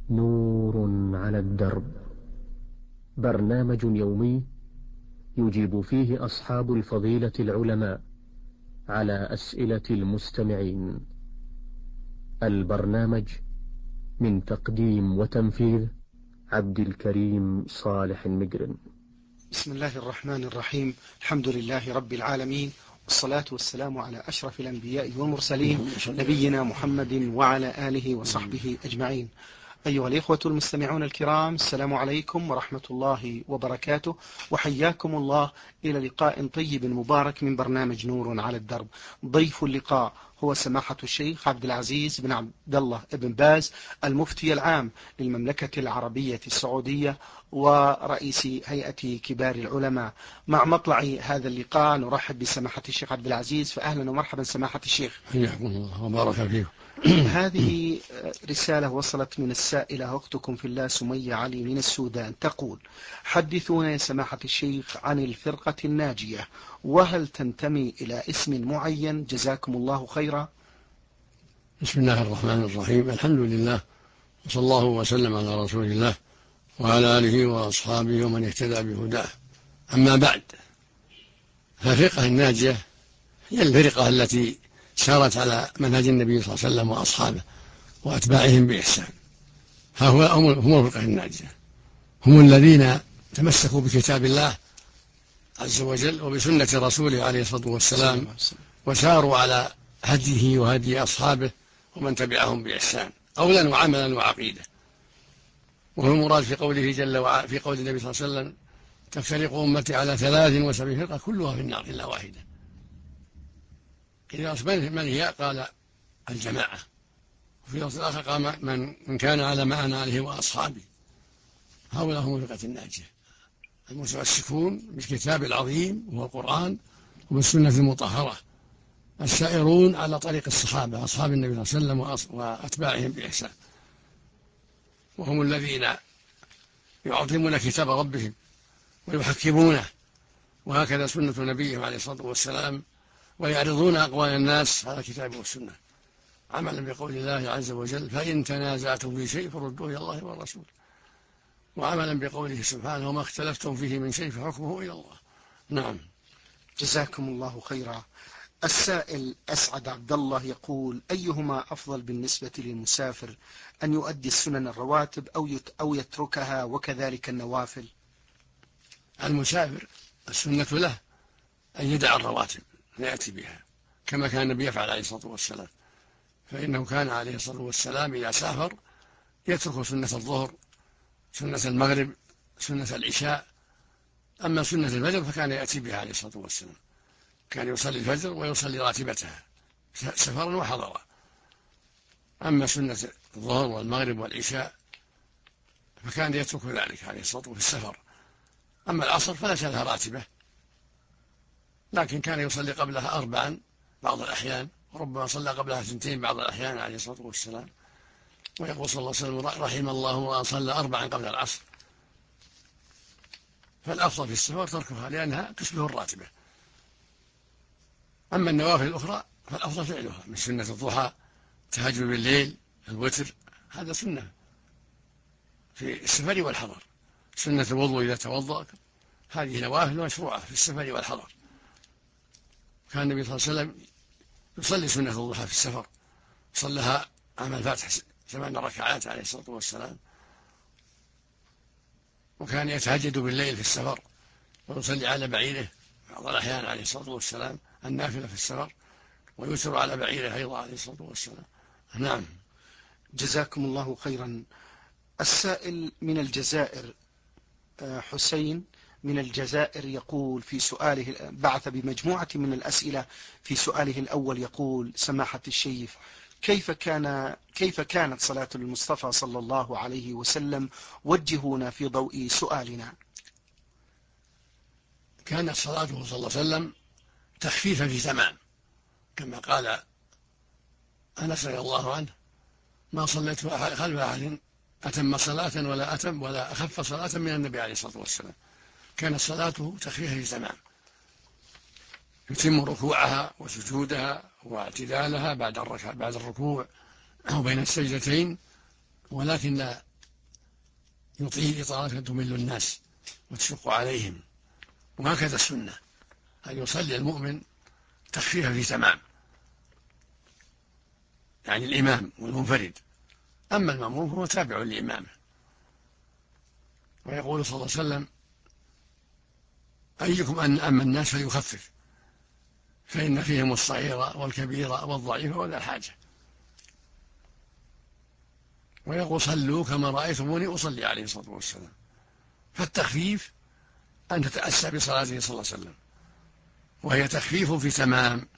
نور على الدرب، برنامج يومي يجيب فيه أصحاب الفضيلة العلماء على أسئلة المستمعين. البرنامج من تقديم وتنفيذ عبد الكريم صالح المجرم. بسم الله الرحمن الرحيم. الحمد لله رب العالمين، والصلاة والسلام على أشرف الأنبياء والمرسلين نبينا محمد وعلى آله وصحبه أجمعين. أيها الإخوة المستمعون الكرام، السلام عليكم ورحمة الله وبركاته، وحياكم الله إلى لقاء طيب مبارك من برنامج نور على الدرب. ضيف اللقاء هو سماحة الشيخ عبد العزيز بن عبد الله بن باز، المفتي العام للمملكة العربية السعودية ورئيس هيئة كبار العلماء. مع مطلع هذا اللقاء نرحب بسماحة الشيخ عبد العزيز، فأهلا ومرحبا سماحة الشيخ. حياكم الله وبارك فيكم. هذه رسالة وصلت من السائلة أختكم في الله سمية علي من السودان، تقول: حدثونا يا سماحة الشيخ عن الفرقة الناجية، وهل تنتمي إلى اسم معين؟ جزاكم الله خيرا. بسم الله الرحمن الرحيم، الحمد لله، وصلى الله وسلم على رسول الله وعلى آله وأصحابه ومن اهتدى بهداه. أما بعد، فالفرقة الناجية هي الفرقة التي سارت على منهج النبي صلى الله عليه وسلم وأصحابه وأتباعهم بإحسان. هم الفرقة الناجية، هم الذين تمسكوا بكتاب الله عز وجل وبسنة رسوله عليه الصلاة والسلام، وساروا على هديه وهدي أصحابه ومن تبعهم بإحسان قولا وعملا وعقيدة. وهو المراد في قوله جل وعلا في قول النبي صلى الله عليه وسلم: تفترق أمتي على 73 فرقة كلها في النار إلا واحدة. إذا من هي؟ قال: الجماعة. وفي لفظ آخر قال: من كان على ما أنا عليه وأصحابي. هؤلاء هم الفرقة الناجية، المتمسكون بالكتاب العظيم وهو القرآن وبالسنة المطهرة، السائرون على طريق الصحابة أصحاب النبي صلى الله عليه وسلم وأتباعهم بإحسان. وهم الذين يعظمون كتاب ربهم ويحكمونه، وهكذا سنة نبيهم عليه الصلاة والسلام، ويعرضون أقوال الناس على الكتاب والسنة، عملا بقول الله عز وجل: فإن تنازعتم في شيء فردوه إلى الله والرسول، وعملا بقوله سبحانه: وما اختلفتم فيه من شيء فحكمه إلى الله. نعم. جزاكم الله خيرا. السائل أسعد عبد الله يقول: أيهما أفضل بالنسبة للمسافر، أن يؤدي السنن الرواتب أو يتركها، وكذلك النوافل؟ المسافر السنة له أن يدع الرواتب ويأتي بها كما كان النبي يفعل عليه الصلاة والسلام، فإنه كان عليه الصلاة والسلام إذا سافر يترك سنة الظهر، سنة المغرب، سنة العشاء. أما سنة الفجر فكان يأتي بها عليه الصلاة والسلام، كان يصلي الفجر ويصلي راتبتها سفرا وحضرا. أما سنة الظهر والمغرب والعشاء فكان يترك ذلك عليه الصلاة والسلام في السفر. أما العصر فليس لها راتبة، لكن كان يصلي قبلها 4 بعض الأحيان، وربما صلى قبلها 2 بعض الأحيان عليه الصلاة والسلام. ويقول صلى الله عليه وسلم: رحم الله من صلى 4 قبل العصر. فالأفضل في السفر تركها لأنها تشبه الراتبة. أما النوافل الأخرى فالأفضل فعلها، من سنة الضحى، التهجد بالليل، الوتر، هذا سنة في السفر والحضر. سنة الوضوء إذا توضأ، هذه نوافل مشروعة في السفر والحضر. كان النبي صلى الله عليه وسلم يصلي سنة الضحى في السفر، صلىها عام الفتح 8 ركعات عليه الصلاة والسلام. وكان يتهجد بالليل في السفر ويصلي على بعيره بعض الأحيان عليه الصلاة والسلام النافلة في السفر، ويسر على بعيره أيضا عليه الصلاة والسلام. نعم. جزاكم الله خيرا. السائل من الجزائر حسين من الجزائر يقول في سؤاله، بعث بمجموعة من الأسئلة. في سؤاله الأول يقول: سماحة الشيخ، كيف كانت صلاة المصطفى صلى الله عليه وسلم؟ وجهونا في ضوء سؤالنا. كانت صلاته صلى الله عليه وسلم تخفيفا في تمام، كما قال أنس رضي الله عنه: ما صليت خلف أحد أتم صلاة ولا أخف صلاة من النبي عليه الصلاة والسلام. كانت صلاته تخفيفا في تمام، يتم ركوعها وسجودها واعتدالها بعد الركوع أو بين السجدتين، ولكن لا يطيل إطالة تمل الناس وتشق عليهم. وهكذا السنة أن يصلي المؤمن تخفيفا في تمام، يعني الإمام والمنفرد، أما المأموم فهو تابع لإمامه. ويقول صلى الله عليه وسلم: أيكم أن أما الناس فليخفف، فإن فيهم الصغير والكبير والضعيف وذا الحاجة. ويقول: صلوا كما رأيتموني أصلي، عليه الصلاة والسلام. فالتخفيف أن تتأسى بصلاته صلى الله عليه وسلم، وهي تخفيف في تمام.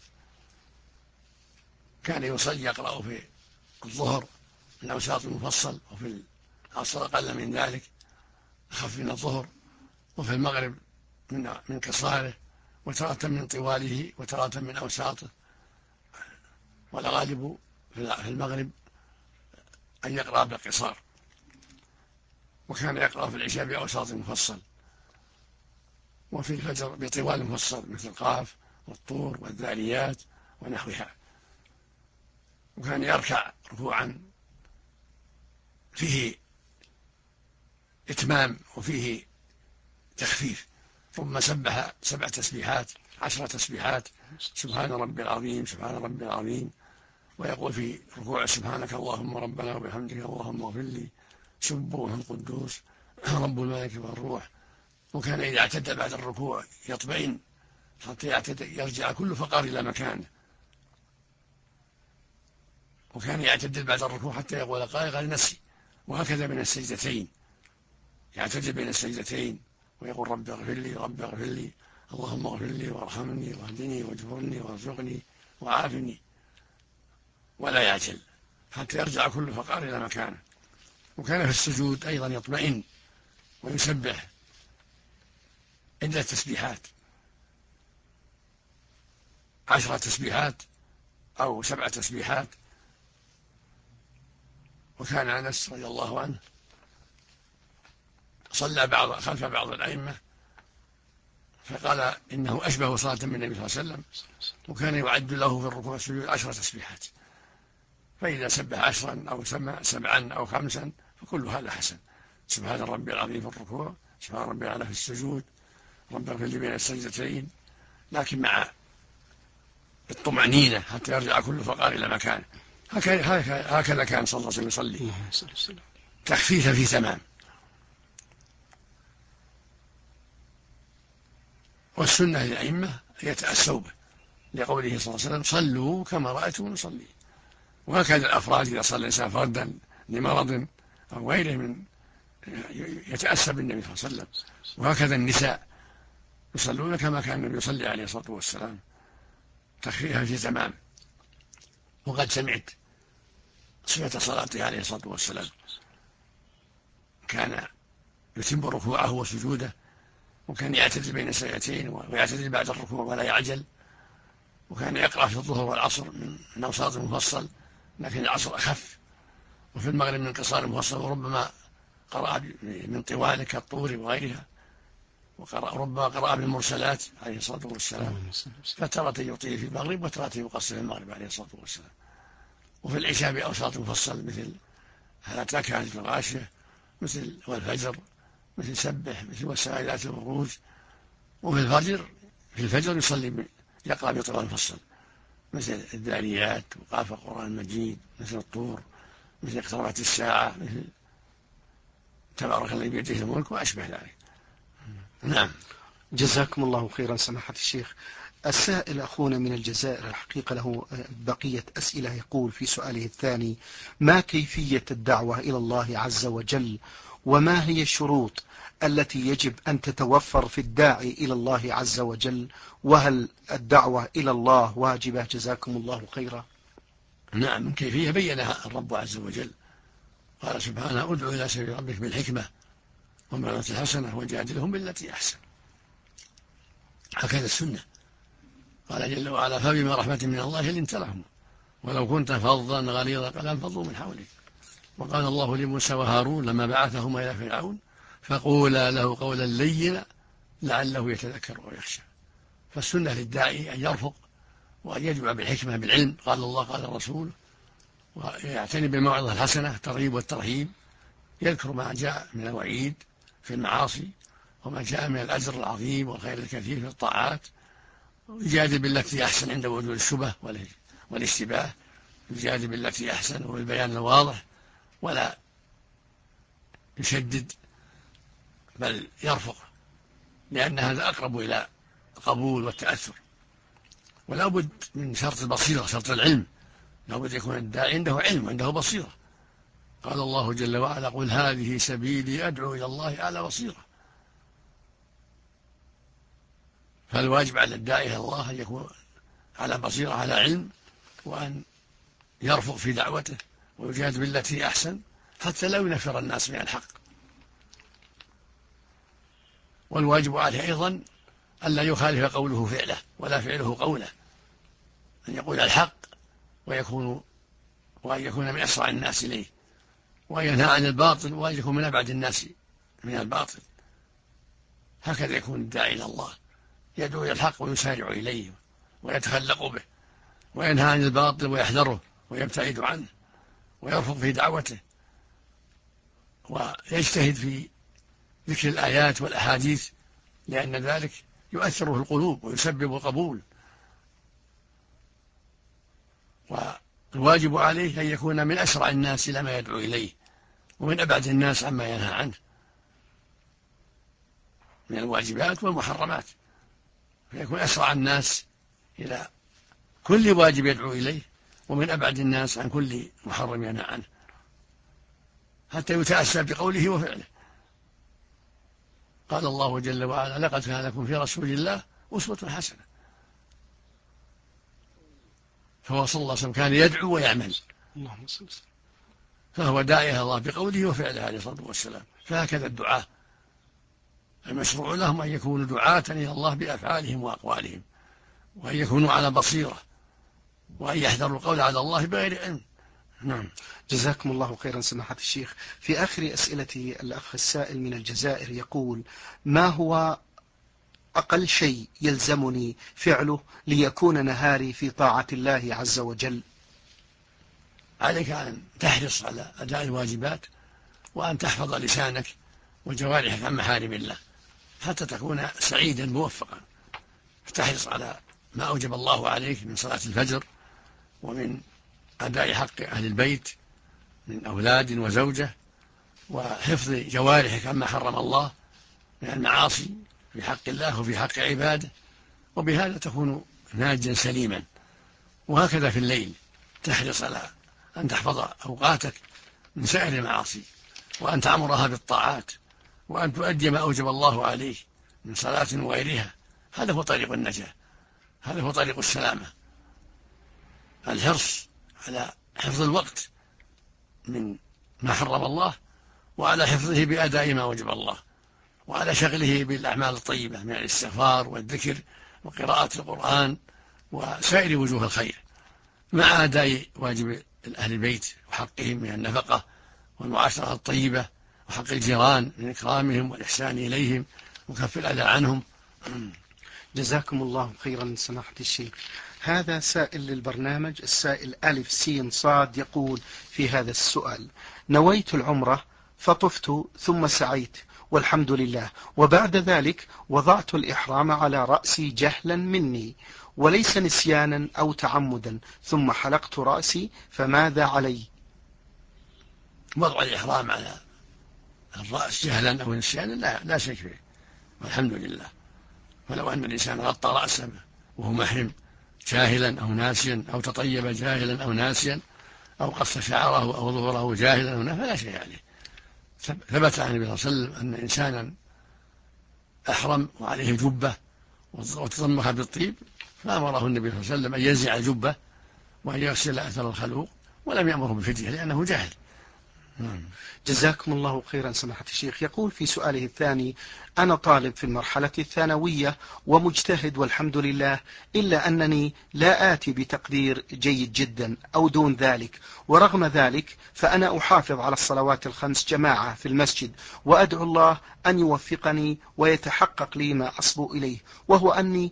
كان يصلي يقرأ في الظهر من أوساط المفصل، وفي العصر أقل من ذلك أخف من الظهر، وفي المغرب من قصاره، وتارة من طواله، وتارة من أوساطه. والغالب في المغرب أن يقرأ بالقصار. وكان يقرأ في العشاء بأوساط المفصل، وفي الفجر بطوال المفصل مثل القاف والطور والذاريات ونحوها. وكان يركع ركوعا فيه إتمام وفيه تخفيف، ثم سبح 7 تسبيحات 10 تسبيحات، سبحان ربي العظيم سبحان ربي العظيم. ويقول في ركوع: سبحانك اللهم ربنا وبحمدك اللهم اغفر لي، سبوح قدوس رب الملك والروح. وكان إذا اعتدى بعد الركوع يطمئن حتى يرجع كل فقار إلى مكانه. وكان يعتدل بعد الركوع حتى يقول قائل نسي. وهكذا من السجدتين يعتدل بين السجدتين ويقول: رب اغفر لي رب اغفر لي، اللهم اغفر لي وارحمني واهدني واجبرني وارزقني وعافني، ولا يعجل حتى يرجع كل فقار إلى مكانه. وكان في السجود أيضا يطمئن ويسبح عدة تسبيحات 10 تسبيحات أو 7 تسبيحات. وكان أنس رضي الله عنه صلى خلف بعض الأئمة فقال إنه أشبه صلاة من النبي صلى الله عليه وسلم، وكان يعد له في الركوع والسجود 10 تسبيحات، فإذا سبح 10 أو 7 أو 5 فكل هذا حسن. سبحان ربي العظيم في الركوع، سبحان ربي الأعلى في السجود، رب اغفر لي بين السجدتين، لكن مع الطمأنينة حتى يرجع كل فقار إلى مكانه. هكذا كان صلى الله عليه وسلم يصلي تخفيفا في تمام. والسنة للأئمة يتأسوا به، لقوله صلى الله عليه وسلم: صلوا كما رأيتم نصلي. وهكذا الأفراد إذا صلى الإنسان فردا لمرض أو غيره من يتأسى بالنبي صلى الله عليه وسلم. وهكذا النساء يصلون كما كان النبي يصلي عليه الصلاة والسلام تخفيفا في تمام. وقد سمعت صفة صلاته عليه الصلاة والسلام، كان يتم ركوعه وسجوده، وكان يعتدل بين السجدتين ويعتدل بعد الركوع ولا يعجل. وكان يقرأ في الظهر والعصر من أوساط المفصل، لكن العصر أخف، وفي المغرب من قصار المفصل، وربما قرأ من طوال كالطور وغيرها، وربما قرأ بالمرسلات عليه الصلاة والسلام. فترة يطيل في المغرب وترة يقصر في المغرب عليه الصلاة والسلام. وفي العشاء بأوساط المفصل مثل هل أتاك حديث الغاشية، مثل والفجر، مثل سبح، مثل والسماء ذات البروج. وفي الفجر يقرأ بطوال المفصل مثل الذاريات وقاف القرآن المجيد، مثل الطور، مثل اقتربت الساعة، مثل تبارك الذي بيده الملك وأشبه ذلك. نعم. جزاكم الله خيرا سماحة الشيخ. السائل أخونا من الجزائر الحقيقة له بقية أسئلة، يقول في سؤاله الثاني: ما كيفية الدعوة إلى الله عز وجل، وما هي الشروط التي يجب أن تتوفر في الداعي إلى الله عز وجل، وهل الدعوة إلى الله واجبة؟ جزاكم الله خيرا. نعم، من كيفية بينها الرب عز وجل، قال سبحانه: ادع إلى سبيل ربك بالحكمة والموعظة الحسنة وجادلهم بالتي أحسن. هكذا السنة، قال جل وعلا: فبما رحمة من الله لنت لهم ولو كنت فظا غليظ القلب لانفضوا من حولك. وقال الله لموسى وهارون لما بعثهما إلى فرعون: فقولا له قولا لينا لعله يتذكر ويخشى. فالسنة للداعي أن يرفق وأن يدعو بالحكمة بالعلم، قال الله قال الرسول، ويعتني بالموعظة الحسنة الترغيب والترهيب، يذكر ما جاء من الوعيد في المعاصي وما جاء من الأجر العظيم والخير الكثير في الطاعات، ويجادل بالتي أحسن عند وجود الشبه والاشتباه، يجادل بالتي أحسن وبالبيان الواضح، ولا يشدد بل يرفق، لأن هذا أقرب إلى القبول والتأثر. ولا بد من شرط البصيرة، شرط العلم، لا بد يكون الداعي عنده علم وعنده بصيرة. قال الله جل وعلا: قل هذه سبيلي أدعو إلى الله على بصيرة. فالواجب على الداعي إلى الله أن يكون على بصيرة، على علم، وأن يرفق في دعوته ويجاهد بالتي أحسن حتى لا ينفر الناس من الحق. والواجب عليه أيضا أن لا يخالف قوله فعله ولا فعله قوله، أن يقول الحق وأن يكون من أسرع الناس إليه، وأن ينهى عن الباطل وأن يكون من أبعد الناس من الباطل. هكذا يكون الداعي إلى الله، يدعو إلى الحق ويسارع إليه ويتخلق به، وينهى عن الباطل ويحذره ويبتعد عنه، ويرفض في دعوته، ويجتهد في ذكر الآيات والأحاديث، لأن ذلك يؤثر في القلوب ويسبب القبول. والواجب عليه أن يكون من أسرع الناس إلى ما يدعو إليه، ومن أبعد الناس عما ينهى عنه من الواجبات والمحرمات، فيكون أسرع الناس إلى كل واجب يدعو إليه، ومن أبعد الناس عن كل محرم ينهى عنه، حتى يتأسى بقوله وفعله. قال الله جل وعلا: لقد كان لكم في رسول الله أسوة حسنة. فهو صلى الله عليه وسلم كان يدعو ويعمل، فهو داعي إلى الله بقوله وفعله عليه الصلاة والسلام. فهكذا الدعاة المشروع لهم أن يكونوا دعاة إلى الله بأفعالهم وأقوالهم، وأن يكونوا على بصيرة، وأن يحذروا القول على الله بغير علم. نعم. جزاكم الله خيرا سماحة الشيخ. في آخر أسئلة الأخ السائل من الجزائر يقول: ما هو أقل شيء يلزمني فعله ليكون نهاري في طاعة الله عز وجل؟ عليك أن تحرص على أداء الواجبات، وأن تحفظ لسانك وجوارحك عن محارم الله حتى تكون سعيدا موفقا. فتحرص على ما أوجب الله عليك من صلاة الفجر، ومن أداء حق أهل البيت من أولاد وزوجة، وحفظ جوارحك عما حرم الله من المعاصي في حق الله وفي حق عباده، وبهذا تكون ناجا سليما. وهكذا في الليل تحرص على أن تحفظ أوقاتك من سائر المعاصي، وأن تعمرها بالطاعات، وأن تؤدي ما أوجب الله عليه من صلاة وغيرها. هذا هو طريق النجاة، هذا هو طريق السلامة. الحرص على حفظ الوقت من ما حرم الله، وعلى حفظه بأداء ما وجب الله، وعلى شغله بالأعمال الطيبة من الاستغفار والذكر وقراءة القرآن وسائر وجوه الخير، مع أداء واجب أهل البيت وحقهم من النفقة والمعاشرة الطيبة، وحق الجيران من إكرامهم والإحسان إليهم وكف الأذى عنهم. جزاكم الله خيرا سماحة الشيخ. هذا سائل للبرنامج، السائل ألف سين صاد، يقول في هذا السؤال: نويت العمرة فطفت ثم سعيت والحمد لله، وبعد ذلك وضعت الإحرام على رأسي جهلا مني وليس نسيانا أو تعمدا، ثم حلقت رأسي، فماذا علي؟ وضع الإحرام على الرأس جهلا أو نسيانا لا شيء فيه، والحمد لله. ولو أن الإنسان غطى رأسه وهو محرم جاهلا أو ناسيا، أو تطيب جاهلا أو ناسيا، أو قص شعره أو ظهره جاهلا أو ناسيا، فلا شيء عليه. ثبت عن النبي صلى الله عليه وسلم أن إنسانا أحرم وعليه جبة وتضمخ بالطيب، فأمره النبي صلى الله عليه وسلم أن ينزع الجبة وأن يغسل أثر الخلوق، ولم يأمره بفدية لأنه جاهل. جزاكم الله خيرا سماحة الشيخ. يقول في سؤاله الثاني: أنا طالب في المرحلة الثانوية ومجتهد والحمد لله، إلا أنني لا آتي بتقدير جيد جدا أو دون ذلك، ورغم ذلك فأنا أحافظ على الصلوات الخمس جماعة في المسجد، وأدعو الله أن يوفقني ويتحقق لي ما أصبو إليه، وهو أني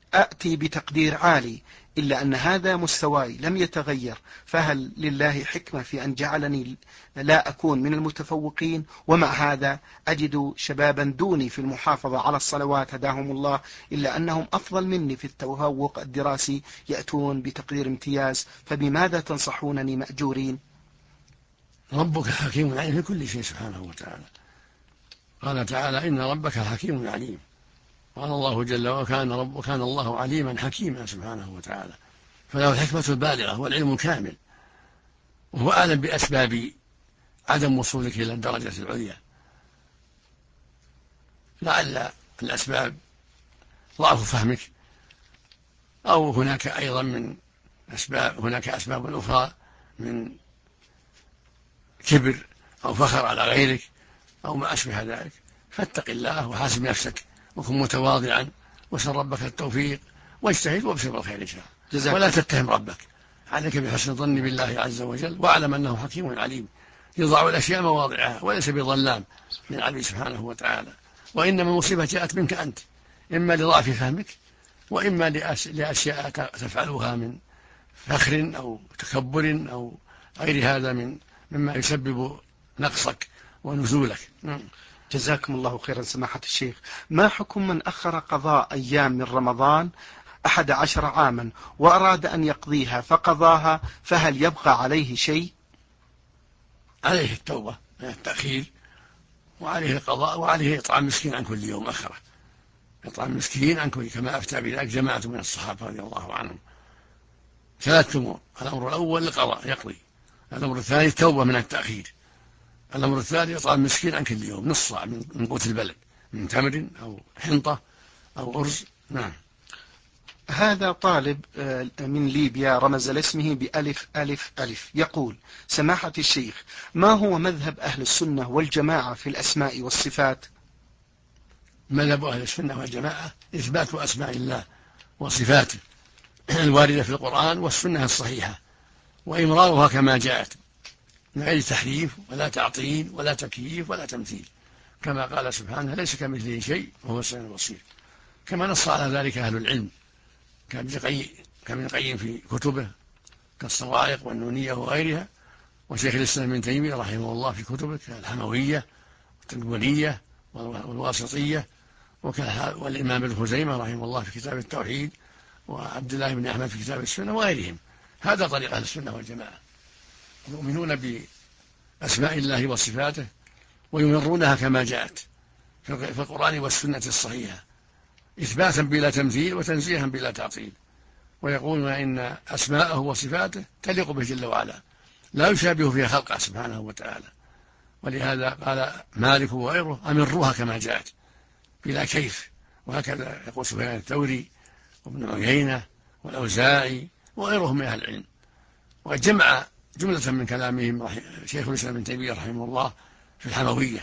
أأتي بتقدير عالي، إلا أن هذا مستواي لم يتغير، فهل لله حكمة في أن جعلني لا أكون من المتفوقين؟ ومع هذا أجد شبابا دوني في المحافظة على الصلوات هداهم الله، إلا أنهم أفضل مني في التفوق الدراسي، يأتون بتقدير امتياز، فبماذا تنصحونني مأجورين؟ ربك حكيم عليم في كل شيء سبحانه وتعالى. قال تعالى: إن ربك حكيم عليم. قال الله جل وكان الله عليما حكيما سبحانه وتعالى، فله الحكمة البالغة والعلم الكامل، وهو أعلم بأسباب عدم وصولك إلى الدرجة العليا. لعل الأسباب ضعف فهمك، أو هناك أيضا هناك أسباب أخرى من كبر أو فخر على غيرك أو ما أشبه ذلك. فاتق الله وحاسب نفسك وكن متواضعا وسل ربك التوفيق واجتهد وابشر بالخير إن شاء الله، ولا تتهم ربك. عليك بحسن الظن بالله عز وجل، واعلم أنه حكيم عليم يضع الأشياء مواضعها وليس بظلام للعبد سبحانه وتعالى. وإنما المصيبة جاءت منك أنت، إما لضعف فهمك، وإما لأشياء تفعلها من فخر أو تكبر أو غير هذا مما يسبب نقصك ونزولك. جزاكم الله خيرا سماحة الشيخ. ما حكم من أخر قضاء أيام من رمضان 11 عاما وأراد أن يقضيها فقضاها، فهل يبقى عليه شيء؟ عليه التوبة من التأخير، وعليه القضاء، وعليه إطعام مسكين عن كل يوم أخره، إطعام مسكين عن كل، كما أفتى بذلك جماعة من الصحابة رضي الله عنهم. 3 أمور: الأمر الأول القضاء يقضي، الأمر الثاني التوبة من التأخير، الأمر الثالث إطعام مسكين عن كل يوم نصف صاع من قوت البلد، من تمر أو حنطة أو أرز. نعم. هذا طالب من ليبيا رمز لاسمه بألف ألف ألف، يقول: سماحة الشيخ، ما هو مذهب أهل السنة والجماعة في الأسماء والصفات؟ مذهب أهل السنة والجماعة إثبات أسماء الله وصفاته الواردة في القرآن والسنة الصحيحة، وإمرارها كما جاءت من غير تحريف ولا تعطيل ولا تكييف ولا تمثيل، كما قال سبحانه: ليس كمثله شيء وهو السميع البصير. كما نص على ذلك أهل العلم كابن القيم في كتبه كالصواعق والنونية وغيرها، وشيخ الإسلام ابن تيمية رحمه الله في كتبه كالحموية والتدمرية والواسطية، والإمام ابن خزيمة رحمه الله في كتاب التوحيد، وعبد الله بن أحمد في كتاب السنة وغيرهم. هذا طريق أهل السنة والجماعة، يؤمنون بأسماء الله وصفاته ويمرونها كما جاءت في القرآن والسنة الصحيحة، إثباتا بلا تمثيل وتنزيها بلا تعطيل، ويقولون إن أسماءه وصفاته تليق به جل وعلا، لا يشابه فيها خلقه سبحانه وتعالى. ولهذا قال مالك وغيره: أمروها كما جاءت بلا كيف. وهكذا يقول سفيان الثوري وابن عيينة والأوزاعي وغيرهم من أهل العلم. وجمع جملة من كلامهم شيخ الإسلام ابن تيمية رحمه الله في الحموية،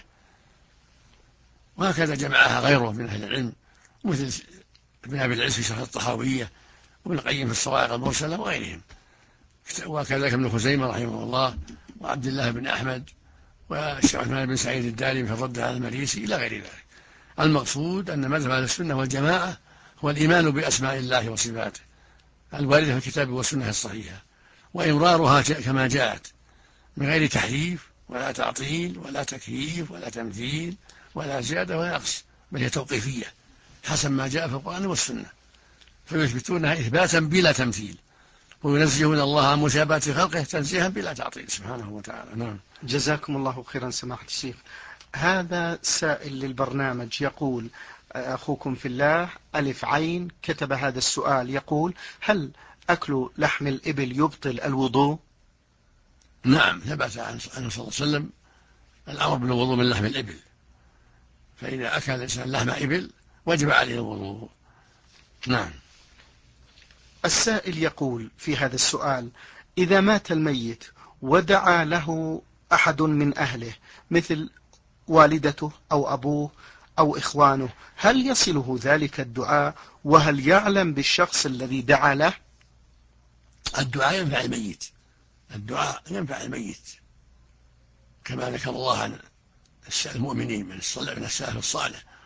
وهكذا جمعها غيره من أهل العلم مثل ابن أبي العز في شرح الطحاوية، وابن القيم في الصواعق المرسلة وغيرهم، وكذلك ابن خزيمة رحمه الله وعبد الله بن أحمد والشيخ عثمان بن سعيد الدارمي في الرد على المريسي إلى غير ذلك. المقصود أن مذهب أهل السنة والجماعة هو الإيمان بأسماء الله وصفاته الواردة في الكتاب والسنة الصحيحة، وإمرارها كما جاءت من غير تحريف ولا تعطيل ولا تكييف ولا تمثيل ولا زيادة ولا نقص، بل هي توقيفية حسب ما جاء في القرآن والسنة، فيثبتونها إثباتا بلا تمثيل، وينزهون الله عن مشابهة خلقه تنزيها بلا تعطيل سبحانه وتعالى. نعم. جزاكم الله خيرا سماحة الشيخ. هذا سائل للبرنامج يقول: أخوكم في الله ألف عين كتب هذا السؤال، يقول: هل أكل لحم الإبل يبطل الوضوء؟ نعم، ثبت عنه صلى الله عليه وسلم الأمر بالوضوء من لحم الإبل، فإذا أكل الإنسان لحم إبل وجب عليه الوضوء. نعم. السائل يقول في هذا السؤال: إذا مات الميت ودعا له أحد من أهله مثل والدته أو أبوه أو إخوانه، هل يصله ذلك الدعاء؟ وهل يعلم بالشخص الذي دعا له؟ الدعاء ينفع الميت، الدعاء ينفع الميت، كما ذكر الله عن المؤمنين من السلف الصالح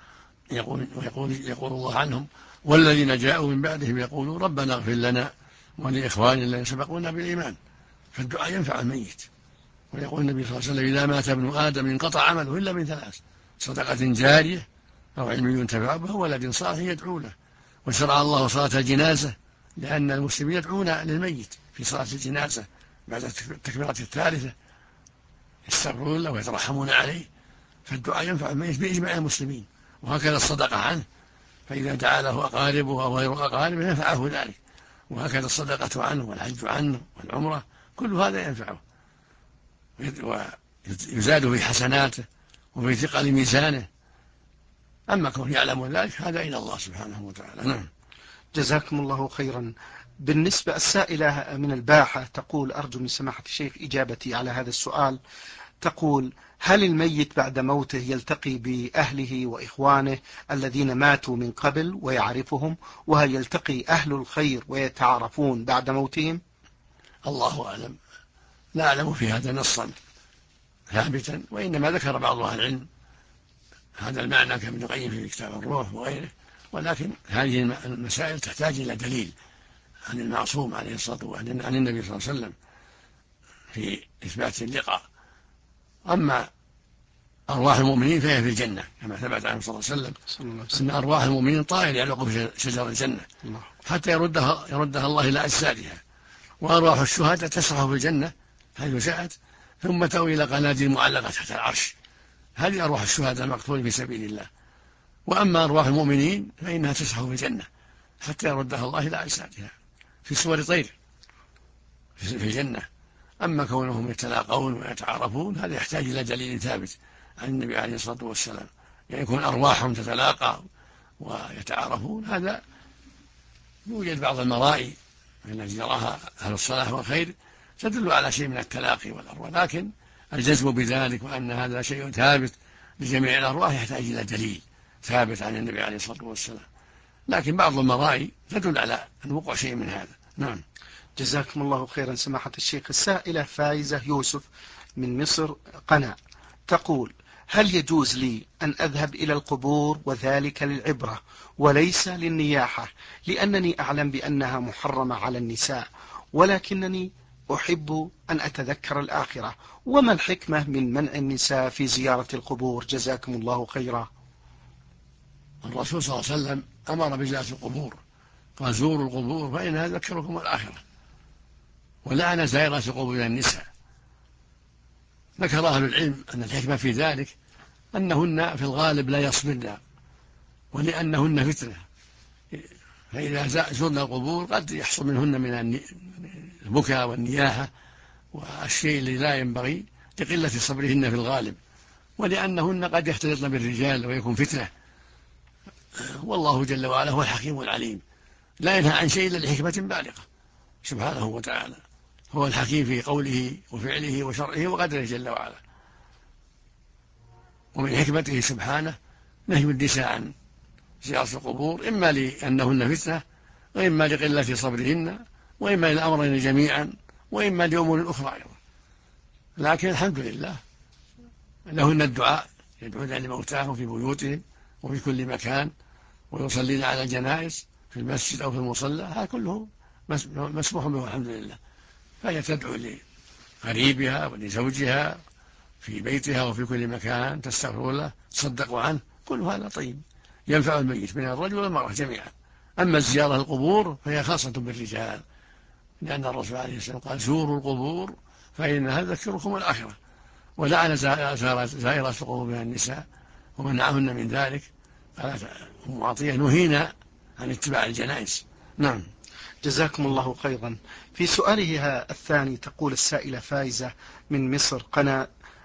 يقول الله عنهم: والذين جاءوا من بعدهم يقولون ربنا اغفر لنا ولإخواننا الذين سبقونا بالإيمان. فالدعاء ينفع الميت. ويقول النبي صلى الله عليه وسلم: إذا مات ابن آدم انقطع عمله إلا من ثلاث: صدقة جارية، أو علم ينتفع به، ولد صالح يدعو له. وشرع الله صلاة الجنازة، لأن المسلمين يدعون للميت في صلاة الجنازة بعد التكبيرة الثالثة، يستغفرون له ويترحمون عليه. فالدعاء ينفع الميت بإجماع المسلمين. وهكذا الصدقة عنه، فإذا دعا له أقاربه أو غير أقاربه نفعه ذلك. وهكذا الصدقة عنه والحج عنه والعمرة، كل هذا ينفعه ويزاد في حسناته وفي ثقل ميزانه. أما كون يعلم ذلك هذا إلى الله سبحانه وتعالى. نعم. جزاكم الله خيرا. بالنسبة السائلة من الباحة تقول: أرجو من سماحة الشيخ إجابتي على هذا السؤال. تقول: هل الميت بعد موته يلتقي بأهله وإخوانه الذين ماتوا من قبل ويعرفهم؟ وهل يلتقي أهل الخير ويتعارفون بعد موتهم؟ الله أعلم، لا أعلم في هذا نصا ثابتا، وإنما ذكر بعض أهل العلم هذا المعنى كابن القيم في كتاب الروح وغيره. ولكن هذه المسائل تحتاج إلى دليل عن المعصوم عليه الصلاة والسلام، عن النبي صلى الله عليه وسلم، في إثبات اللقاء. أما أرواح المؤمنين فهي في الجنة، كما ثبت عنه صلى الله عليه وسلم أن أرواح المؤمنين طائر يعلق في شجر الجنة حتى يردها الله إلى أجسادها. وأرواح الشهداء تسرح في الجنة حيث شاءت، ثم تأوي إلى قناديل معلقة تحت العرش. هذه أرواح الشهداء المقتول في سبيل الله. وأما أرواح المؤمنين فإنها تسرح في الجنة حتى يردها الله إلى أجسادها في صور طير في الجنة. أما كونهم يتلاقون ويتعارفون هذا يحتاج إلى دليل ثابت عن النبي عليه الصلاة والسلام. يعني يكون أرواحهم تتلاقى ويتعارفون، هذا يوجد بعض المرائي التي يراها أهل الصلاح والخير تدل على شيء من التلاقي والأرواح، لكن الجزم بذلك وأن هذا شيء ثابت لجميع الأرواح يحتاج إلى دليل ثابت عن النبي عليه الصلاة والسلام. لكن بعض المرائي تدل على أن وقوع شيء من هذا. نعم. جزاكم الله خيرا سماحة الشيخ. السائلة فايزة يوسف من مصر قنا تقول: هل يجوز لي أن أذهب إلى القبور وذلك للعبرة وليس للنياحة، لأنني أعلم بأنها محرمة على النساء، ولكنني أحب أن أتذكر الآخرة؟ وما الحكمة من منع النساء في زيارة القبور؟ جزاكم الله خيرا. الرسول صلى الله عليه وسلم أمر بزيارة القبور، قال: زوروا القبور فإنها تذكركم الآخرة. ولعن زائرات القبور من النساء. ذكر أهل العلم أن الحكمة في ذلك أنهن في الغالب لا يصبرن، ولأنهن فتنة، فإذا زرنا القبور قد يحصل منهن من البكاء والنياحة والشيء الذي لا ينبغي لقلة صبرهن في الغالب، ولأنهن قد يختلطن بالرجال ويكون فتنة. والله جل وعلا هو الحكيم العليم، لا ينهى عن شيء إلا لحكمة بالغة سبحانه وتعالى. هو الحكيم في قوله وفعله وشرعه وقدره جل وعلا. ومن حكمته سبحانه نهي النساء عن زيارة القبور، إما لأنهن فتنة، وإما لقلة صبرهن، وإما للأمرين جميعا، وإما لأمور أخرى أيضا. لكن الحمد لله لهن الدعاء، يدعون لموتاهم في بيوتهم وفي كل مكان، ويصلين على الجنائز في المسجد أو في المصلى، هذا كله مسموح به الحمد لله. فهي تدعو لقريبها ولزوجها في بيتها وفي كل مكان، تستغفر له، تصدقوا عنه، كل هذا طيب ينفع الميت من الرجل والمرأة جميعا. أما الزيارة القبور فهي خاصة بالرجال، لأن الرسول عليه الصلاة والسلام قال: زوروا القبور فإنها تذكركم الآخرة. ولعن زائرات القبور من النساء ومنعهن من ذلك. قالت أم عطية: نهينا عن اتباع الجنائز. نعم. جزاكم الله خيرا. في سؤالها الثاني تقول السائلة فايزة من مصر قنا: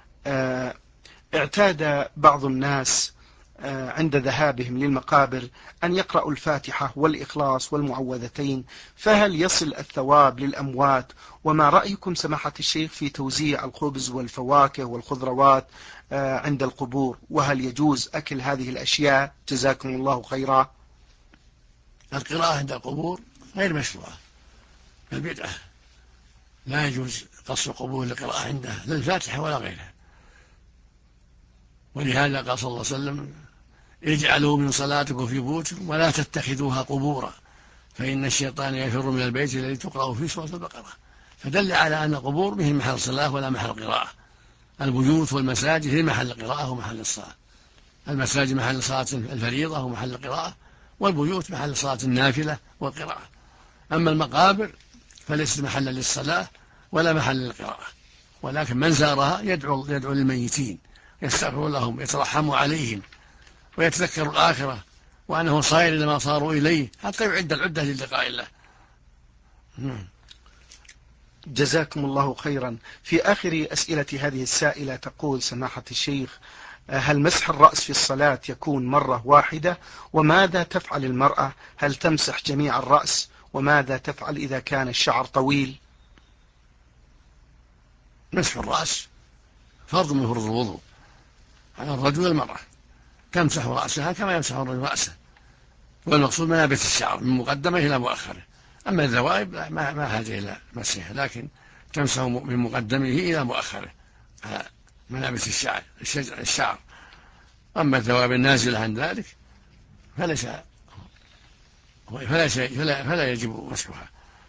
اعتاد بعض الناس عند ذهابهم للمقابر أن يقرأوا الفاتحة والإخلاص والمعوذتين، فهل يصل الثواب للأموات؟ وما رأيكم سماحة الشيخ في توزيع الخبز والفواكه والخضروات عند القبور؟ وهل يجوز أكل هذه الأشياء؟ جزاكم الله خيرا. القراءة عند القبور غير مشروعة، بل بدعة. لا يجوز قصر القبور للقراءة عنده لا الفاتحة ولا غيرها. ولهذا قال صلى الله عليه وسلم: اجعلوا من صلاتكم في بيوتكم ولا تتخذوها قبورا فإن الشيطان يفر من البيت الذي تقرأ فيه سورة البقرة. فدل على أن القبور به محل صلاة ولا محل قراءة. البيوت والمساجد هي محل قراءة ومحل الصلاة. المساجد محل صلاة الفريضة ومحل القراءة، والبيوت محل صلاة النافلة والقراءة. أما المقابر فليست محلا للصلاة ولا محل للقراءة، ولكن من زارها يدعو للميتين، يستغفر لهم، يترحم عليهم، ويتذكر الآخرة وأنه صائر لما صاروا إليه حتى يعد العدة للقاء الله. جزاكم الله خيرا. في آخر أسئلة هذه السائلة تقول سماحة الشيخ: هل مسح الرأس في الصلاة يكون مرة واحدة؟ وماذا تفعل المرأة؟ هل تمسح جميع الرأس؟ وماذا تفعل إذا كان الشعر طويل؟ مسح الرأس فرض من فروض الوضوء على الرجل والمرأة، تمسح رأسها كما يمسح الرجل رأسه، والمقصود منابت الشعر من مقدمه إلى مؤخره. أما الذوائب ما حاجة إلى مسحها، لكن تمسح من مقدمه إلى مؤخره منابت الشعر. أما الذوائب النازلة عن ذلك فلا يجب مسحها.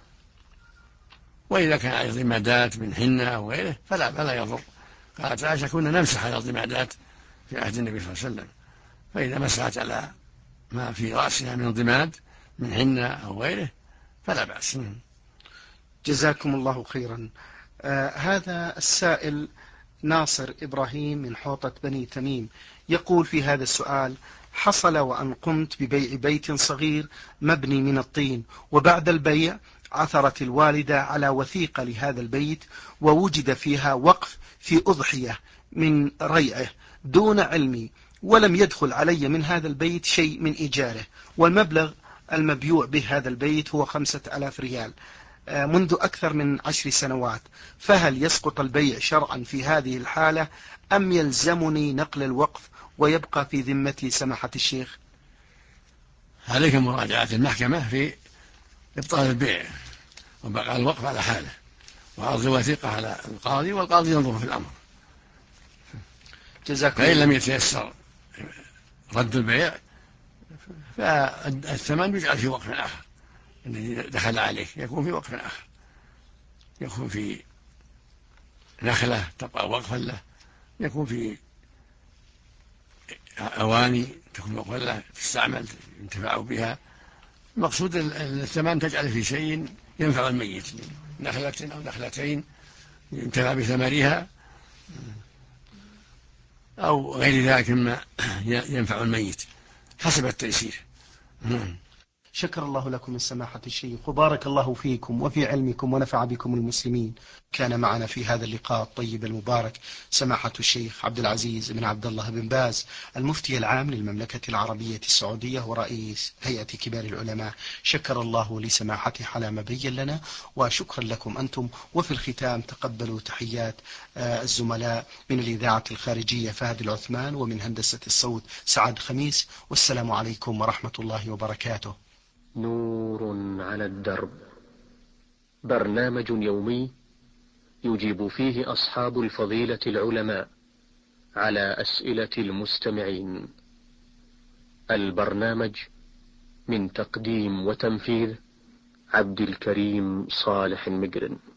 وإذا كان على ضمادات من حنة أو غيره فلا يضر. قالت عائشة: كنا نمسح على الضمادات في عهد النبي صلى الله عليه وسلم، فإذا مسحت على ما في رأسها من ضماد من حنة أو غيره فلا بأس. جزاكم الله خيرا. هذا السائل ناصر إبراهيم من حوطة بني تميم يقول في هذا السؤال: حصل وأن قمت ببيع بيت صغير مبني من الطين، وبعد البيع عثرت الوالدة على وثيقة لهذا البيت ووجد فيها وقف في أضحية من ريعه دون علمي، ولم يدخل علي من هذا البيت شيء من إيجاره، والمبلغ المبيوع به هذا البيت هو 5000 ريال منذ أكثر من 10 سنوات. فهل يسقط البيع شرعا في هذه الحالة، أم يلزمني نقل الوقف ويبقى في ذمتي سماحة الشيخ؟ عليك مراجعة المحكمة في إبطال البيع وبقاء الوقف على حاله، وعرض الوثيقة على القاضي، والقاضي ينظر في الأمر. فإن لم يتيسر رد البيع فالثمن يجعل في وقف آخر الذي دخل عليه، يكون في وقف آخر، يكون في نخلة تبقى وقفا له، يكون في أواني تكون وقفا له تستعمل ينتفع بها. المقصود الثمن تجعل في شيء ينفع الميت، نخلة أو نخلتين ينتفع بثمرها أو غير ذلك مما ينفع الميت حسب التيسير. شكر الله لكم من سماحة الشيخ، وبارك الله فيكم وفي علمكم ونفع بكم المسلمين. كان معنا في هذا اللقاء الطيب المبارك سماحة الشيخ عبد العزيز بن عبد الله بن باز، المفتي العام للمملكة العربية السعودية ورئيس هيئة كبار العلماء. شكر الله لسماحته على ما بين لنا، وشكرا لكم أنتم. وفي الختام تقبلوا تحيات الزملاء من الإذاعة الخارجية فهد العثمان، ومن هندسة الصوت سعد خميس، والسلام عليكم ورحمة الله وبركاته. نور على الدرب، برنامج يومي يجيب فيه أصحاب الفضيلة العلماء على أسئلة المستمعين. البرنامج من تقديم وتنفيذ عبد الكريم صالح المقرن.